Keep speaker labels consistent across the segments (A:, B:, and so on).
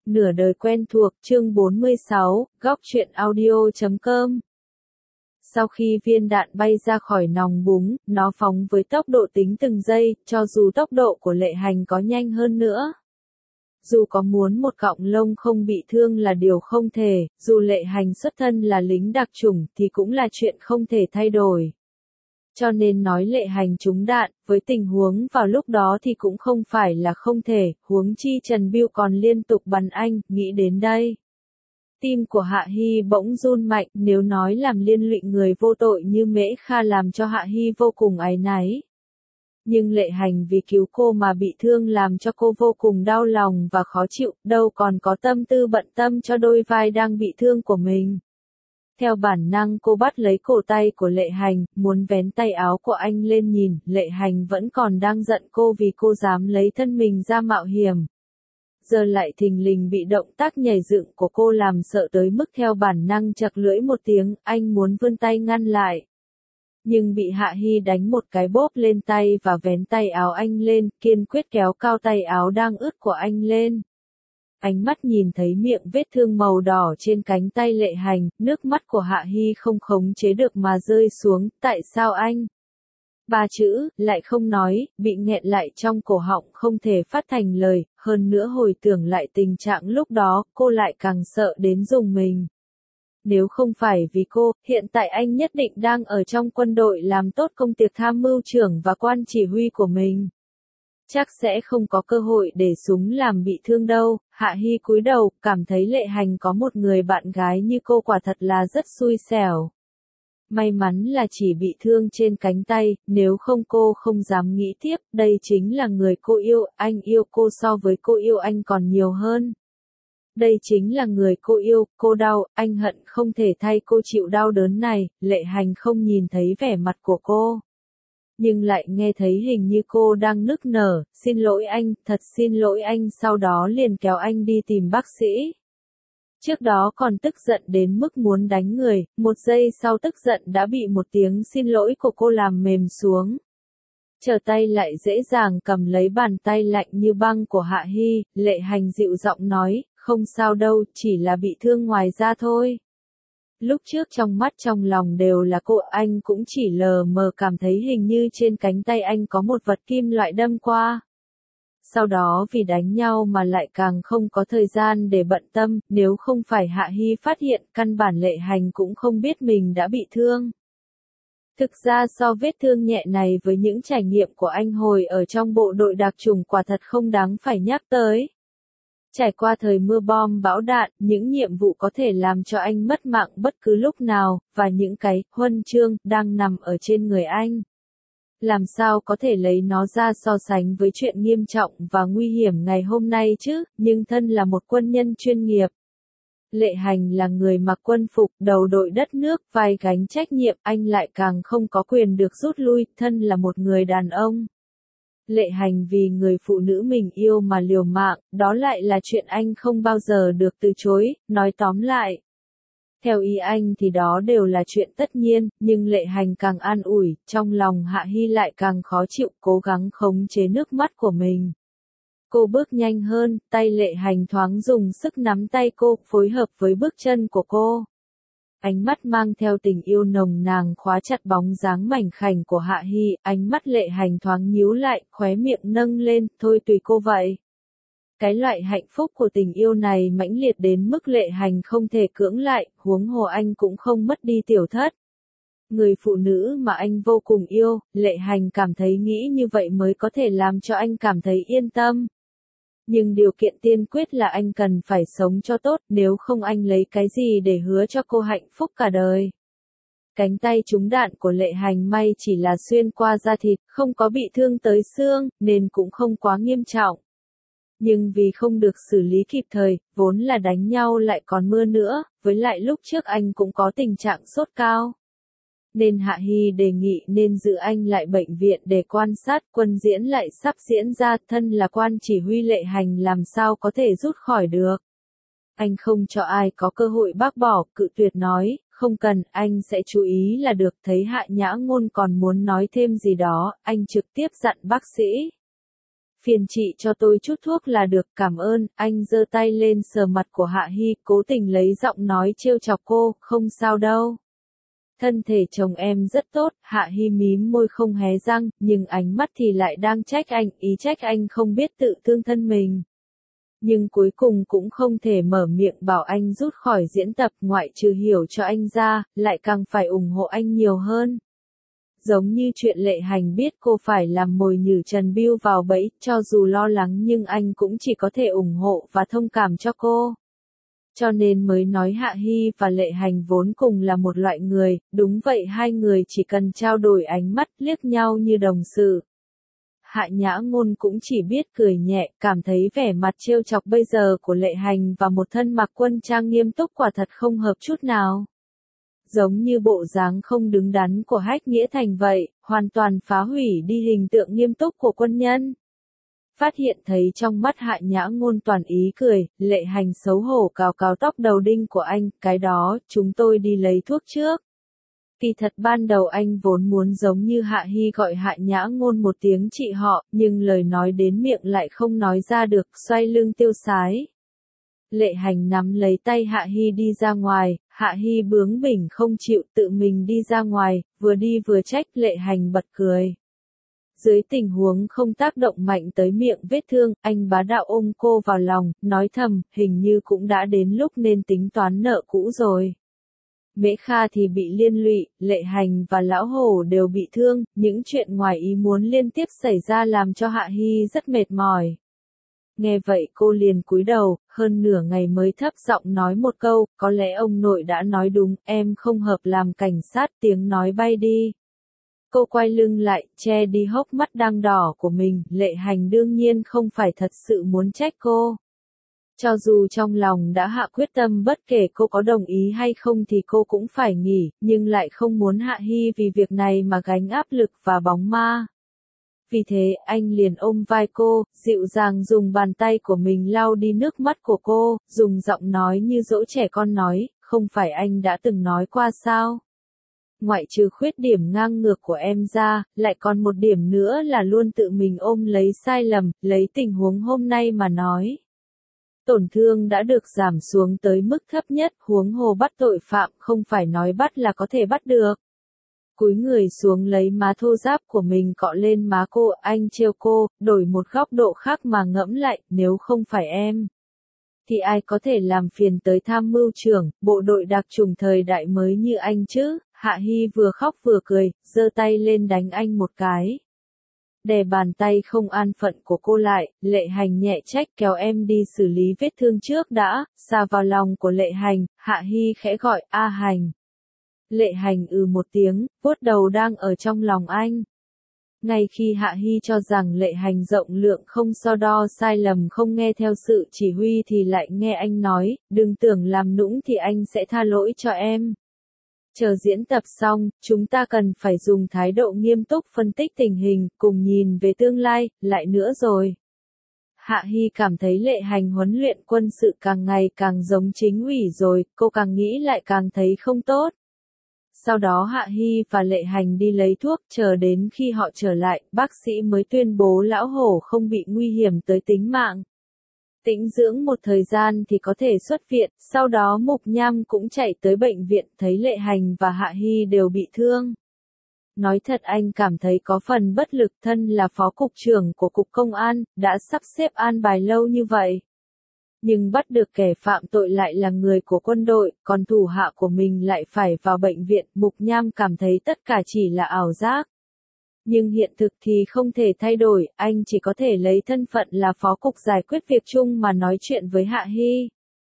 A: Nửa đời quen thuộc, chương 46, góc truyện audio.com. Sau khi viên đạn bay ra khỏi nòng búng, nó phóng với tốc độ tính từng giây, cho dù tốc độ của Lệ Hành có nhanh hơn nữa. Dù có muốn một cọng lông không bị thương là điều không thể, dù Lệ Hành xuất thân là lính đặc chủng thì cũng là chuyện không thể thay đổi. Cho nên nói Lệ Hành trúng đạn, với tình huống vào lúc đó thì cũng không phải là không thể, huống chi Trần Bưu còn liên tục bắn anh, nghĩ đến đây. Tim của Hạ Hi bỗng run mạnh, nếu nói làm liên lụy người vô tội như Mễ Kha làm cho Hạ Hi vô cùng áy náy. Nhưng Lệ Hành vì cứu cô mà bị thương làm cho cô vô cùng đau lòng và khó chịu, đâu còn có tâm tư bận tâm cho đôi vai đang bị thương của mình. Theo bản năng cô bắt lấy cổ tay của Lệ Hành, muốn vén tay áo của anh lên nhìn, Lệ Hành vẫn còn đang giận cô vì cô dám lấy thân mình ra mạo hiểm. Giờ lại thình lình bị động tác nhảy dựng của cô làm sợ tới mức theo bản năng chật lưỡi một tiếng, anh muốn vươn tay ngăn lại. Nhưng bị Hạ Hi đánh một cái bóp lên tay và vén tay áo anh lên, kiên quyết kéo cao tay áo đang ướt của anh lên. Ánh mắt nhìn thấy miệng vết thương màu đỏ trên cánh tay Lệ Hành, nước mắt của Hạ Hi không khống chế được mà rơi xuống, tại sao anh? Ba chữ, lại không nói, bị nghẹn lại trong cổ họng không thể phát thành lời, hơn nữa hồi tưởng lại tình trạng lúc đó, cô lại càng sợ đến rùng mình. Nếu không phải vì cô, hiện tại anh nhất định đang ở trong quân đội làm tốt công việc tham mưu trưởng và quan chỉ huy của mình. Chắc sẽ không có cơ hội để súng làm bị thương đâu. Hạ Hi cúi đầu, cảm thấy Lệ Hành có một người bạn gái như cô quả thật là rất xui xẻo. May mắn là chỉ bị thương trên cánh tay, nếu không cô không dám nghĩ tiếp, đây chính là người cô yêu, anh yêu cô so với cô yêu anh còn nhiều hơn. Đây chính là người cô yêu, cô đau, anh hận không thể thay cô chịu đau đớn này. Lệ Hành không nhìn thấy vẻ mặt của cô, nhưng lại nghe thấy hình như cô đang nức nở, xin lỗi anh, thật xin lỗi anh, sau đó liền kéo anh đi tìm bác sĩ. Trước đó còn tức giận đến mức muốn đánh người, một giây sau tức giận đã bị một tiếng xin lỗi của cô làm mềm xuống. Trở tay lại dễ dàng cầm lấy bàn tay lạnh như băng của Hạ Hi, Lệ Hành dịu giọng nói, không sao đâu, chỉ là bị thương ngoài da thôi. Lúc trước trong mắt trong lòng đều là cô, anh cũng chỉ lờ mờ cảm thấy hình như trên cánh tay anh có một vật kim loại đâm qua. Sau đó vì đánh nhau mà lại càng không có thời gian để bận tâm, nếu không phải Hạ Hi phát hiện, căn bản Lệ Hành cũng không biết mình đã bị thương. Thực ra so vết thương nhẹ này với những trải nghiệm của anh hồi ở trong bộ đội đặc chủng quả thật không đáng phải nhắc tới. Trải qua thời mưa bom bão đạn, những nhiệm vụ có thể làm cho anh mất mạng bất cứ lúc nào, và những cái huân chương đang nằm ở trên người anh. Làm sao có thể lấy nó ra so sánh với chuyện nghiêm trọng và nguy hiểm ngày hôm nay chứ, nhưng thân là một quân nhân chuyên nghiệp. Lệ Hành là người mặc quân phục, đầu đội đất nước, vai gánh trách nhiệm, anh lại càng không có quyền được rút lui, thân là một người đàn ông. Lệ Hành vì người phụ nữ mình yêu mà liều mạng, đó lại là chuyện anh không bao giờ được từ chối, nói tóm lại. Theo ý anh thì đó đều là chuyện tất nhiên, nhưng Lệ Hành càng an ủi, trong lòng Hạ Hi lại càng khó chịu, cố gắng khống chế nước mắt của mình. Cô bước nhanh hơn, tay Lệ Hành thoáng dùng sức nắm tay cô, phối hợp với bước chân của cô. Ánh mắt mang theo tình yêu nồng nàn khóa chặt bóng dáng mảnh khảnh của Hạ Hi, ánh mắt Lệ Hành thoáng nhíu lại, khóe miệng nâng lên, thôi tùy cô vậy. Cái loại hạnh phúc của tình yêu này mãnh liệt đến mức Lệ Hành không thể cưỡng lại, huống hồ anh cũng không mất đi tiểu thất. Người phụ nữ mà anh vô cùng yêu, Lệ Hành cảm thấy nghĩ như vậy mới có thể làm cho anh cảm thấy yên tâm. Nhưng điều kiện tiên quyết là anh cần phải sống cho tốt, nếu không anh lấy cái gì để hứa cho cô hạnh phúc cả đời. Cánh tay trúng đạn của Lệ Hành may chỉ là xuyên qua da thịt, không có bị thương tới xương, nên cũng không quá nghiêm trọng. Nhưng vì không được xử lý kịp thời, vốn là đánh nhau lại còn mưa nữa, với lại lúc trước anh cũng có tình trạng sốt cao. Nên Hạ Hi đề nghị nên giữ anh lại bệnh viện để quan sát, quân diễn lại sắp diễn ra, thân là quan chỉ huy Lệ Hành làm sao có thể rút khỏi được. Anh không cho ai có cơ hội bác bỏ, cự tuyệt nói, không cần, anh sẽ chú ý là được. Thấy Hạ Nhã Ngôn còn muốn nói thêm gì đó, anh trực tiếp dặn bác sĩ. Phiền chị cho tôi chút thuốc là được, cảm ơn. Anh giơ tay lên sờ mặt của Hạ Hi, cố tình lấy giọng nói trêu chọc cô, không sao đâu. Thân thể chồng em rất tốt, Hạ Hi mím môi không hé răng, nhưng ánh mắt thì lại đang trách anh, ý trách anh không biết tự thương thân mình. Nhưng cuối cùng cũng không thể mở miệng bảo anh rút khỏi diễn tập, ngoại trừ hiểu cho anh ra, lại càng phải ủng hộ anh nhiều hơn. Giống như chuyện Lệ Hành biết cô phải làm mồi nhử Trần Bưu vào bẫy, cho dù lo lắng nhưng anh cũng chỉ có thể ủng hộ và thông cảm cho cô. Cho nên mới nói Hạ Hi và Lệ Hành vốn cùng là một loại người, đúng vậy, hai người chỉ cần trao đổi ánh mắt liếc nhau như đồng sự. Hạ Nhã Ngôn cũng chỉ biết cười nhẹ, cảm thấy vẻ mặt trêu chọc bây giờ của Lệ Hành và một thân mặc quân trang nghiêm túc quả thật không hợp chút nào. Giống như bộ dáng không đứng đắn của Hách Nghĩa Thành vậy, hoàn toàn phá hủy đi hình tượng nghiêm túc của quân nhân. Phát hiện thấy trong mắt Hạ Nhã Ngôn toàn ý cười, Lệ Hành xấu hổ cào cào tóc đầu đinh của anh, cái đó, chúng tôi đi lấy thuốc trước. Kỳ thật ban đầu anh vốn muốn giống như Hạ Hi gọi Hạ Nhã Ngôn một tiếng chị họ, nhưng lời nói đến miệng lại không nói ra được, xoay lưng tiêu sái. Lệ Hành nắm lấy tay Hạ Hi đi ra ngoài, Hạ Hi bướng bỉnh không chịu tự mình đi ra ngoài, vừa đi vừa trách, Lệ Hành bật cười. Dưới tình huống không tác động mạnh tới miệng vết thương, anh bá đạo ôm cô vào lòng, nói thầm, hình như cũng đã đến lúc nên tính toán nợ cũ rồi. Mễ Kha thì bị liên lụy, Lệ Hành và Lão Hổ đều bị thương, những chuyện ngoài ý muốn liên tiếp xảy ra làm cho Hạ Hi rất mệt mỏi. Nghe vậy cô liền cúi đầu, hơn nửa ngày mới thấp giọng nói một câu, có lẽ ông nội đã nói đúng, em không hợp làm cảnh sát, tiếng nói bay đi. Cô quay lưng lại, che đi hốc mắt đang đỏ của mình, Lệ Hành đương nhiên không phải thật sự muốn trách cô. Cho dù trong lòng đã hạ quyết tâm bất kể cô có đồng ý hay không thì cô cũng phải nghỉ, nhưng lại không muốn Hạ Hi vì việc này mà gánh áp lực và bóng ma. Vì thế, anh liền ôm vai cô, dịu dàng dùng bàn tay của mình lau đi nước mắt của cô, dùng giọng nói như dỗ trẻ con nói, không phải anh đã từng nói qua sao? Ngoại trừ khuyết điểm ngang ngược của em ra, lại còn một điểm nữa là luôn tự mình ôm lấy sai lầm, lấy tình huống hôm nay mà nói. Tổn thương đã được giảm xuống tới mức thấp nhất, huống hồ bắt tội phạm không phải nói bắt là có thể bắt được. Cúi người xuống lấy má thô ráp của mình cọ lên má cô, anh trêu cô, đổi một góc độ khác mà ngẫm lại, nếu không phải em. Thì ai có thể làm phiền tới tham mưu trưởng, bộ đội đặc chủng thời đại mới như anh chứ? Hạ Hi vừa khóc vừa cười, giơ tay lên đánh anh một cái. Đè bàn tay không an phận của cô lại, Lệ Hành nhẹ trách, kéo em đi xử lý vết thương trước đã, xà vào lòng của Lệ Hành, Hạ Hi khẽ gọi, A Hành. Lệ Hành một tiếng, vuốt đầu đang ở trong lòng anh. Ngay khi Hạ Hi cho rằng Lệ Hành rộng lượng không so đo sai lầm không nghe theo sự chỉ huy thì lại nghe anh nói, đừng tưởng làm nũng thì anh sẽ tha lỗi cho em. Chờ diễn tập xong, chúng ta cần phải dùng thái độ nghiêm túc phân tích tình hình, cùng nhìn về tương lai, lại nữa rồi. Hạ Hi cảm thấy Lệ Hành huấn luyện quân sự càng ngày càng giống chính ủy rồi, cô càng nghĩ lại càng thấy không tốt. Sau đó Hạ Hi và Lệ Hành đi lấy thuốc, chờ đến khi họ trở lại, bác sĩ mới tuyên bố Lão Hổ không bị nguy hiểm tới tính mạng. Tĩnh dưỡng một thời gian thì có thể xuất viện, sau đó Mục Nham cũng chạy tới bệnh viện, thấy Lệ Hành và Hạ Hi đều bị thương. Nói thật anh cảm thấy có phần bất lực, thân là phó cục trưởng của Cục Công an, đã sắp xếp an bài lâu như vậy. Nhưng bắt được kẻ phạm tội lại là người của quân đội, còn thủ hạ của mình lại phải vào bệnh viện, Mục Nham cảm thấy tất cả chỉ là ảo giác. Nhưng hiện thực thì không thể thay đổi, anh chỉ có thể lấy thân phận là phó cục giải quyết việc chung mà nói chuyện với Hạ Hi.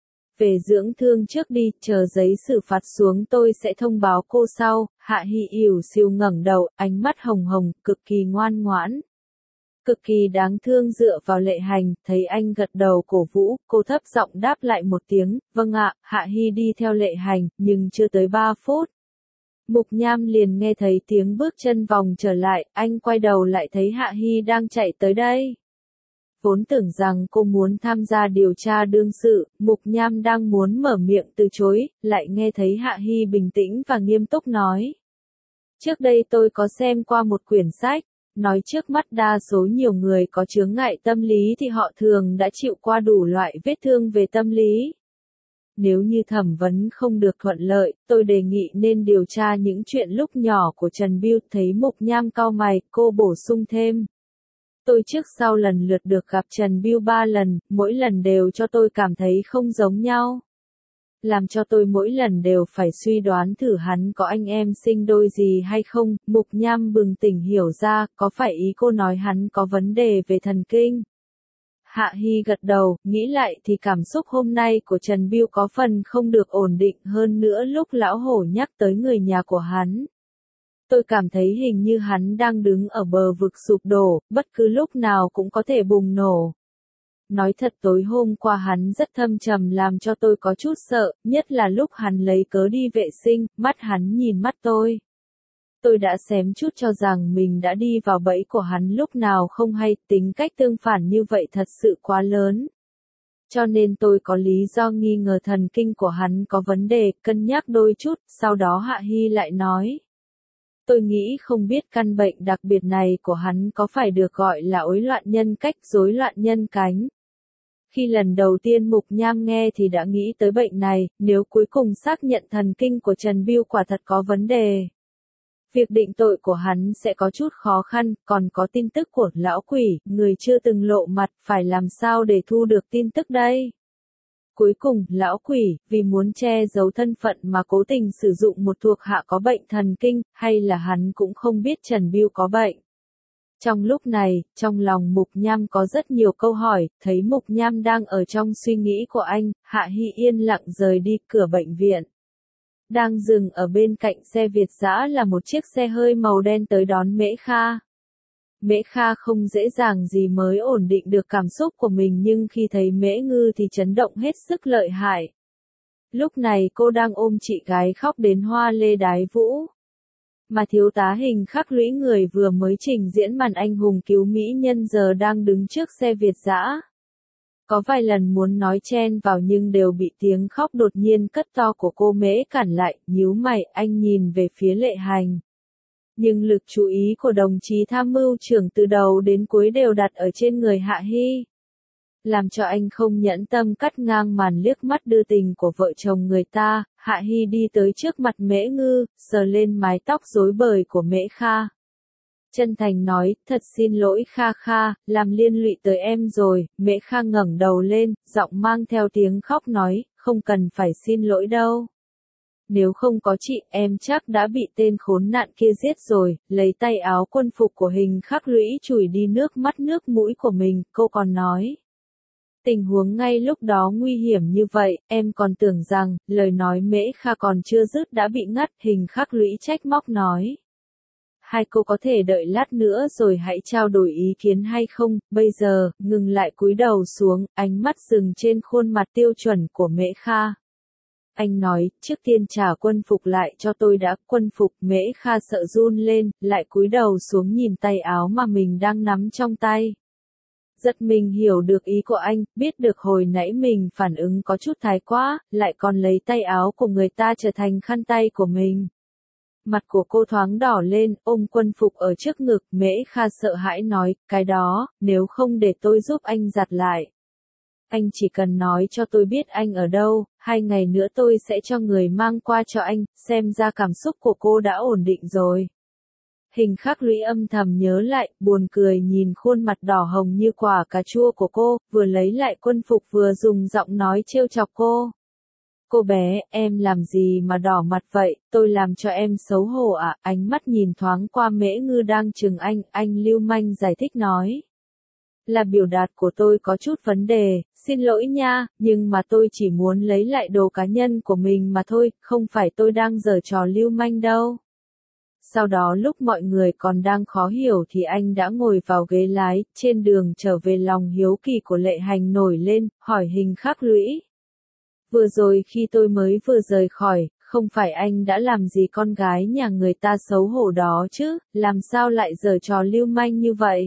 A: Về dưỡng thương trước đi, chờ giấy xử phạt xuống tôi sẽ thông báo cô sau. Hạ Hi ỉu xìu ngẩng đầu, ánh mắt hồng hồng, cực kỳ ngoan ngoãn. Cực kỳ đáng thương dựa vào Lệ Hành, thấy anh gật đầu cổ vũ, cô thấp giọng đáp lại một tiếng, vâng ạ, Hạ Hi đi theo Lệ Hành, nhưng chưa tới 3 phút. Mục Nham liền nghe thấy tiếng bước chân vòng trở lại, anh quay đầu lại thấy Hạ Hi đang chạy tới đây. Vốn tưởng rằng cô muốn tham gia điều tra đương sự, Mục Nham đang muốn mở miệng từ chối, lại nghe thấy Hạ Hi bình tĩnh và nghiêm túc nói. Trước đây tôi có xem qua một quyển sách, Nói trước mắt đa số nhiều người có chướng ngại tâm lý thì họ thường đã chịu qua đủ loại vết thương về tâm lý. Nếu như thẩm vấn không được thuận lợi, tôi đề nghị nên điều tra những chuyện lúc nhỏ của Trần Bưu. Thấy Mục Nham cau mày, cô bổ sung thêm. Tôi trước sau lần lượt được gặp Trần Bưu 3 lần, mỗi lần đều cho tôi cảm thấy không giống nhau. Làm cho tôi mỗi lần đều phải suy đoán thử hắn có anh em sinh đôi gì hay không. Mục Nham bừng tỉnh hiểu ra, có phải ý cô nói hắn có vấn đề về thần kinh? Hạ Hy gật đầu, nghĩ lại thì cảm xúc hôm nay của Trần Bưu có phần không được ổn định, hơn nữa lúc lão hổ nhắc tới người nhà của hắn. Tôi cảm thấy hình như hắn đang đứng ở bờ vực sụp đổ, bất cứ lúc nào cũng có thể bùng nổ. Nói thật tối hôm qua hắn rất thâm trầm làm cho tôi có chút sợ, nhất là lúc hắn lấy cớ đi vệ sinh, mắt hắn nhìn mắt tôi. Tôi đã xém chút cho rằng mình đã đi vào bẫy của hắn lúc nào không hay, tính cách tương phản như vậy thật sự quá lớn. Cho nên tôi có lý do nghi ngờ thần kinh của hắn có vấn đề, cân nhắc đôi chút, sau đó Hạ Hy lại nói. Tôi nghĩ không biết căn bệnh đặc biệt này của hắn có phải được gọi là rối loạn nhân cách, rối loạn nhân cánh. Khi lần đầu tiên Mục Nham nghe thì đã nghĩ tới bệnh này, nếu cuối cùng xác nhận thần kinh của Trần Bưu quả thật có vấn đề. Việc định tội của hắn sẽ có chút khó khăn, còn có tin tức của lão quỷ, người chưa từng lộ mặt, phải làm sao để thu được tin tức đây? Cuối cùng, lão quỷ, vì muốn che giấu thân phận mà cố tình sử dụng một thuộc hạ có bệnh thần kinh, hay là hắn cũng không biết Trần Bưu có bệnh? Trong lúc này, trong lòng Mục Nham có rất nhiều câu hỏi, thấy Mục Nham đang ở trong suy nghĩ của anh, Hạ Hy yên lặng rời đi cửa bệnh viện. Đang dừng ở bên cạnh xe Việt dã là một chiếc xe hơi màu đen tới đón Mễ Kha. Mễ Kha không dễ dàng gì mới ổn định được cảm xúc của mình nhưng khi thấy Mễ Ngư thì chấn động hết sức lợi hại. Lúc này cô đang ôm chị gái khóc đến hoa lê đái vũ. Mà thiếu tá Hình Khắc Lũy người vừa mới trình diễn màn anh hùng cứu mỹ nhân giờ đang đứng trước xe Việt dã. Có vài lần muốn nói chen vào nhưng đều bị tiếng khóc đột nhiên cất to của cô Mễ cản lại, nhíu mày, anh nhìn về phía Lệ Hành. Nhưng lực chú ý của đồng chí tham mưu trưởng từ đầu đến cuối đều đặt ở trên người Hạ Hy. Làm cho anh không nhẫn tâm cắt ngang màn liếc mắt đưa tình của vợ chồng người ta, Hạ Hy đi tới trước mặt Mễ Ngư, sờ lên mái tóc rối bời của Mễ Kha. Chân thành nói, thật xin lỗi Kha Kha, làm liên lụy tới em rồi. Mễ Kha ngẩng đầu lên, giọng mang theo tiếng khóc nói, không cần phải xin lỗi đâu. Nếu không có chị, em chắc đã bị tên khốn nạn kia giết rồi. Lấy tay áo quân phục của Hình Khắc Lũy chùi đi nước mắt nước mũi của mình, cô còn nói. Tình huống ngay lúc đó nguy hiểm như vậy, em còn tưởng rằng, lời nói Mễ Kha còn chưa dứt đã bị ngắt. Hình Khắc Lũy trách móc nói. Hai cô có thể đợi lát nữa rồi hãy trao đổi ý kiến hay không, bây giờ, ngừng lại cúi đầu xuống, ánh mắt dừng trên khuôn mặt tiêu chuẩn của Mễ Kha. Anh nói, trước tiên trả quân phục lại cho tôi đã. Quân phục. Mễ Kha sợ run lên, lại cúi đầu xuống nhìn tay áo mà mình đang nắm trong tay. Giật mình hiểu được ý của anh, biết được hồi nãy mình phản ứng có chút thái quá, lại còn lấy tay áo của người ta trở thành khăn tay của mình. Mặt của cô thoáng đỏ lên, ôm quân phục ở trước ngực. Mễ Kha sợ hãi nói, cái đó, nếu không để tôi giúp anh giặt lại. Anh chỉ cần nói cho tôi biết anh ở đâu, 2 ngày nữa tôi sẽ cho người mang qua cho anh, xem ra cảm xúc của cô đã ổn định rồi. Hình Khắc Lũy âm thầm nhớ lại, buồn cười nhìn khuôn mặt đỏ hồng như quả cà chua của cô, vừa lấy lại quân phục vừa dùng giọng nói trêu chọc cô. Cô bé, em làm gì mà đỏ mặt vậy, tôi làm cho em xấu hổ à? Ánh mắt nhìn thoáng qua Mễ Ngư đang chừng anh lưu manh giải thích nói. Là biểu đạt của tôi có chút vấn đề, xin lỗi nha, nhưng mà tôi chỉ muốn lấy lại đồ cá nhân của mình mà thôi, không phải tôi đang giở trò lưu manh đâu. Sau đó lúc mọi người còn đang khó hiểu thì anh đã ngồi vào ghế lái, trên đường trở về lòng hiếu kỳ của Lệ Hành nổi lên, hỏi Hình Khắc Lũy. Vừa rồi khi tôi mới vừa rời khỏi, không phải anh đã làm gì con gái nhà người ta xấu hổ đó chứ, làm sao lại giở trò lưu manh như vậy?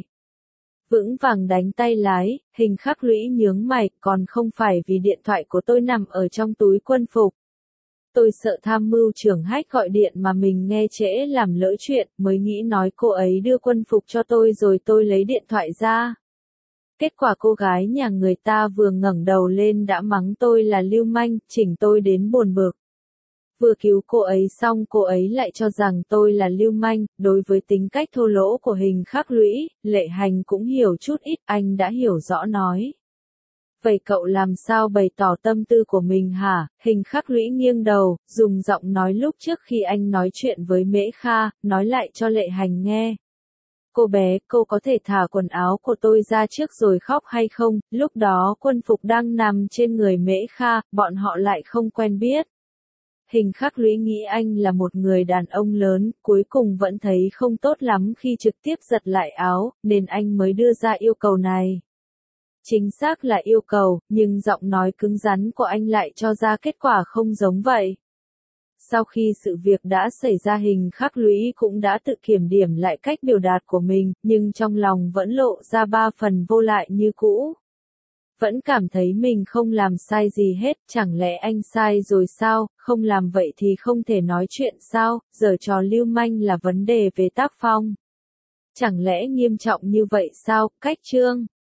A: Vững vàng đánh tay lái, Hình Khắc Lũy nhướng mày, còn không phải vì điện thoại của tôi nằm ở trong túi quân phục. Tôi sợ tham mưu trưởng Hách gọi điện mà mình nghe trễ làm lỡ chuyện, mới nghĩ nói cô ấy đưa quân phục cho tôi rồi tôi lấy điện thoại ra. Kết quả cô gái nhà người ta vừa ngẩng đầu lên đã mắng tôi là lưu manh, chỉnh tôi đến buồn bực. Vừa cứu cô ấy xong cô ấy lại cho rằng tôi là lưu manh, đối với tính cách thô lỗ của Hình Khắc Lũy, Lệ Hành cũng hiểu chút ít, anh đã hiểu rõ nói. Vậy cậu làm sao bày tỏ tâm tư của mình hả? Hình Khắc Lũy nghiêng đầu, dùng giọng nói lúc trước khi anh nói chuyện với Mễ Kha, nói lại cho Lệ Hành nghe. Cô bé, cô có thể thả quần áo của tôi ra trước rồi khóc hay không? Lúc đó quân phục đang nằm trên người Mễ Kha, bọn họ lại không quen biết. Hình Khắc Lũy nghĩ anh là một người đàn ông lớn, cuối cùng vẫn thấy không tốt lắm khi trực tiếp giật lại áo, nên anh mới đưa ra yêu cầu này. Chính xác là yêu cầu, nhưng giọng nói cứng rắn của anh lại cho ra kết quả không giống vậy. Sau khi sự việc đã xảy ra Hình Khắc Lũy cũng đã tự kiểm điểm lại cách biểu đạt của mình, nhưng trong lòng vẫn lộ ra ba phần vô lại như cũ. Vẫn cảm thấy mình không làm sai gì hết, chẳng lẽ anh sai rồi sao, không làm vậy thì không thể nói chuyện sao, giở trò lưu manh là vấn đề về tác phong. Chẳng lẽ nghiêm trọng như vậy sao, cách chương.